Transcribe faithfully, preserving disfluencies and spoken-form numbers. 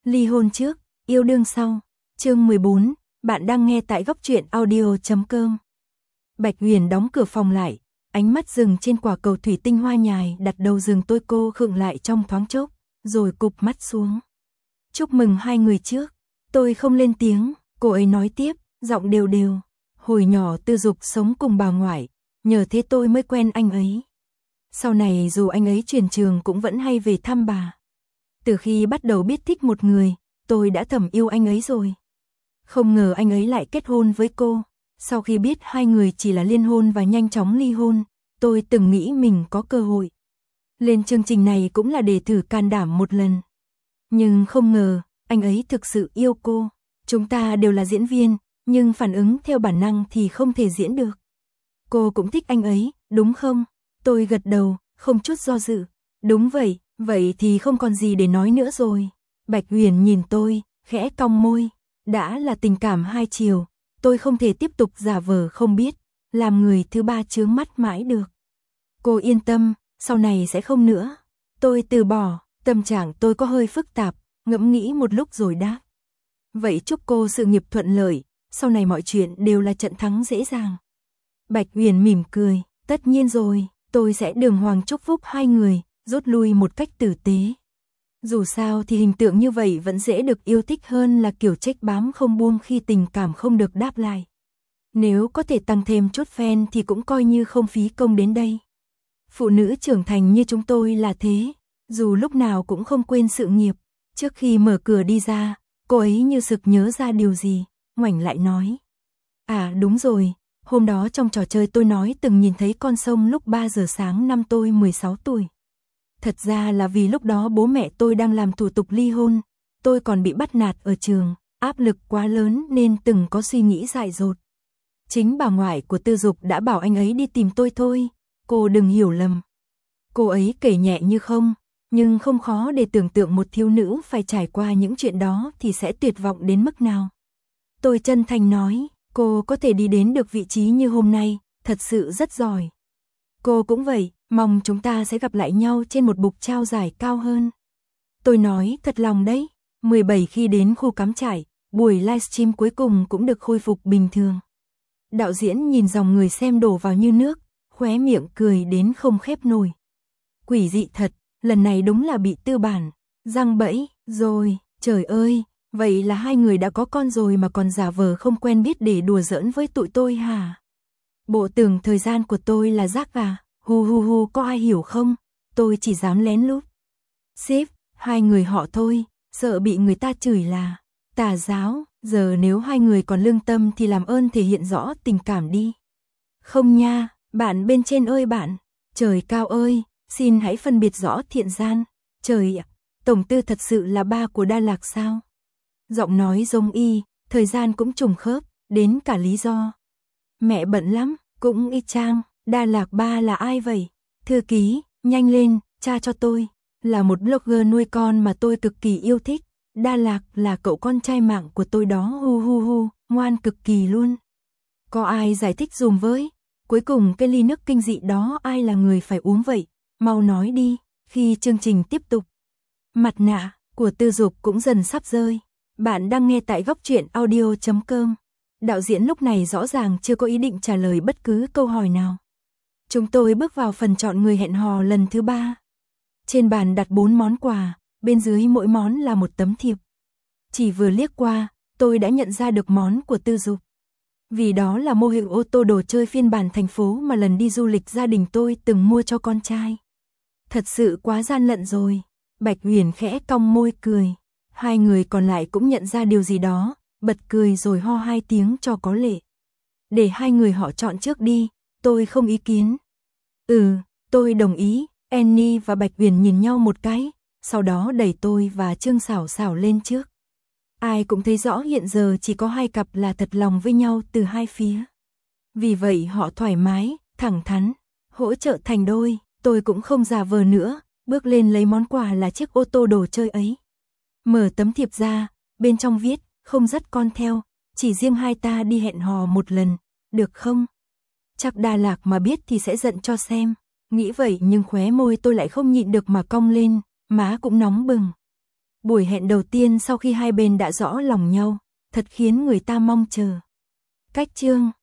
Ly hôn trước, yêu đương sau. Chương mười bốn, bạn đang nghe tại góc truyện audio chấm com. Bạch Huyền đóng cửa phòng lại, ánh mắt dừng trên quả cầu thủy tinh hoa nhài đặt đầu giường tôi. Cô khựng lại trong thoáng chốc, rồi cụp mắt xuống. Chúc mừng hai người trước. Tôi không lên tiếng, cô ấy nói tiếp, giọng đều đều. Hồi nhỏ Tư Dục sống cùng bà ngoại, nhờ thế tôi mới quen anh ấy. Sau này dù anh ấy chuyển trường cũng vẫn hay về thăm bà. Từ khi bắt đầu biết thích một người, tôi đã thầm yêu anh ấy rồi. Không ngờ anh ấy lại kết hôn với cô. Sau khi biết hai người chỉ là liên hôn và nhanh chóng ly hôn, tôi từng nghĩ mình có cơ hội. Lên chương trình này cũng là để thử can đảm một lần. Nhưng không ngờ, anh ấy thực sự yêu cô. Chúng ta đều là diễn viên, nhưng phản ứng theo bản năng thì không thể diễn được. Cô cũng thích anh ấy, đúng không? Tôi gật đầu, không chút do dự. Đúng vậy, vậy thì không còn gì để nói nữa rồi. Bạch Huyền nhìn tôi, khẽ cong môi. Đã là tình cảm hai chiều, tôi không thể tiếp tục giả vờ không biết, làm người thứ ba chướng mắt mãi được. Cô yên tâm, sau này sẽ không nữa. Tôi từ bỏ, tâm trạng tôi có hơi phức tạp, ngẫm nghĩ một lúc rồi đáp. Vậy chúc cô sự nghiệp thuận lợi, sau này mọi chuyện đều là trận thắng dễ dàng. Bạch Huyền mỉm cười, tất nhiên rồi, tôi sẽ đường hoàng chúc phúc hai người, rút lui một cách tử tế. Dù sao thì hình tượng như vậy vẫn dễ được yêu thích hơn là kiểu trách bám không buông khi tình cảm không được đáp lại. Nếu có thể tăng thêm chút fan thì cũng coi như không phí công đến đây. Phụ nữ trưởng thành như chúng tôi là thế, dù lúc nào cũng không quên sự nghiệp. Trước khi mở cửa đi ra, cô ấy như sực nhớ ra điều gì, ngoảnh lại nói. À đúng rồi, hôm đó trong trò chơi tôi nói từng nhìn thấy con sông lúc ba giờ sáng năm tôi mười sáu tuổi. Thật ra là vì lúc đó bố mẹ tôi đang làm thủ tục ly hôn, tôi còn bị bắt nạt ở trường, áp lực quá lớn nên từng có suy nghĩ dại dột. Chính bà ngoại của Tư Dục đã bảo anh ấy đi tìm tôi thôi, cô đừng hiểu lầm. Cô ấy kể nhẹ như không, nhưng không khó để tưởng tượng một thiếu nữ phải trải qua những chuyện đó thì sẽ tuyệt vọng đến mức nào. Tôi chân thành nói, cô có thể đi đến được vị trí như hôm nay, thật sự rất giỏi. Cô cũng vậy, mong chúng ta sẽ gặp lại nhau trên một bục trao giải cao hơn. Tôi nói thật lòng đấy. mười bảy khi đến khu cắm trại, buổi livestream cuối cùng cũng được khôi phục bình thường. Đạo diễn nhìn dòng người xem đổ vào như nước, khóe miệng cười đến không khép nổi. Quỷ dị thật, lần này đúng là bị tư bản giăng bẫy rồi, trời ơi, vậy là hai người đã có con rồi mà còn giả vờ không quen biết để đùa giỡn với tụi tôi hả? Bộ tưởng thời gian của tôi là rác à? Hu hu hu, có ai hiểu không? Tôi chỉ dám lén lút. Sếp, hai người họ thôi, sợ bị người ta chửi là tà giáo, giờ nếu hai người còn lương tâm thì làm ơn thể hiện rõ tình cảm đi. Không nha, bạn bên trên ơi bạn, trời cao ơi, xin hãy phân biệt rõ thiện gian. Trời ạ, Tổng Tư thật sự là ba của Đa Lạc sao? Giọng nói giống y, thời gian cũng trùng khớp, đến cả lý do. Mẹ bận lắm, cũng y chang. Đa Lạc ba là ai vậy? Thư ký, nhanh lên, tra cho tôi. Là một blogger nuôi con mà tôi cực kỳ yêu thích. Đa Lạc là cậu con trai mạng của tôi đó, hu hu hu, ngoan cực kỳ luôn. Có ai giải thích dùm với? Cuối cùng cái ly nước kinh dị đó ai là người phải uống vậy? Mau nói đi, khi chương trình tiếp tục. Mặt nạ của Tư Dục cũng dần sắp rơi. Bạn đang nghe tại góc truyện audio chấm com. Đạo diễn lúc này rõ ràng chưa có ý định trả lời bất cứ câu hỏi nào. Chúng tôi bước vào phần chọn người hẹn hò lần thứ ba. Trên bàn đặt bốn món quà, bên dưới mỗi món là một tấm thiệp. Chỉ vừa liếc qua, tôi đã nhận ra được món của Tư Dục. Vì đó là mô hình ô tô đồ chơi phiên bản thành phố mà lần đi du lịch gia đình tôi từng mua cho con trai. Thật sự quá gian lận rồi. Bạch Huyền khẽ cong môi cười. Hai người còn lại cũng nhận ra điều gì đó, bật cười rồi ho hai tiếng cho có lệ. Để hai người họ chọn trước đi, tôi không ý kiến. Ừ, tôi đồng ý. Annie và Bạch Huyền nhìn nhau một cái, sau đó đẩy tôi và Trương Sảo Sảo lên trước. Ai cũng thấy rõ hiện giờ chỉ có hai cặp là thật lòng với nhau từ hai phía. Vì vậy họ thoải mái, thẳng thắn, hỗ trợ thành đôi. Tôi cũng không giả vờ nữa, bước lên lấy món quà là chiếc ô tô đồ chơi ấy. Mở tấm thiệp ra, bên trong viết, không dắt con theo, chỉ riêng hai ta đi hẹn hò một lần, được không? Chắc Đa Lạc mà biết thì sẽ giận cho xem. Nghĩ vậy nhưng khóe môi tôi lại không nhịn được mà cong lên, má cũng nóng bừng. Buổi hẹn đầu tiên sau khi hai bên đã rõ lòng nhau, thật khiến người ta mong chờ. Cách chương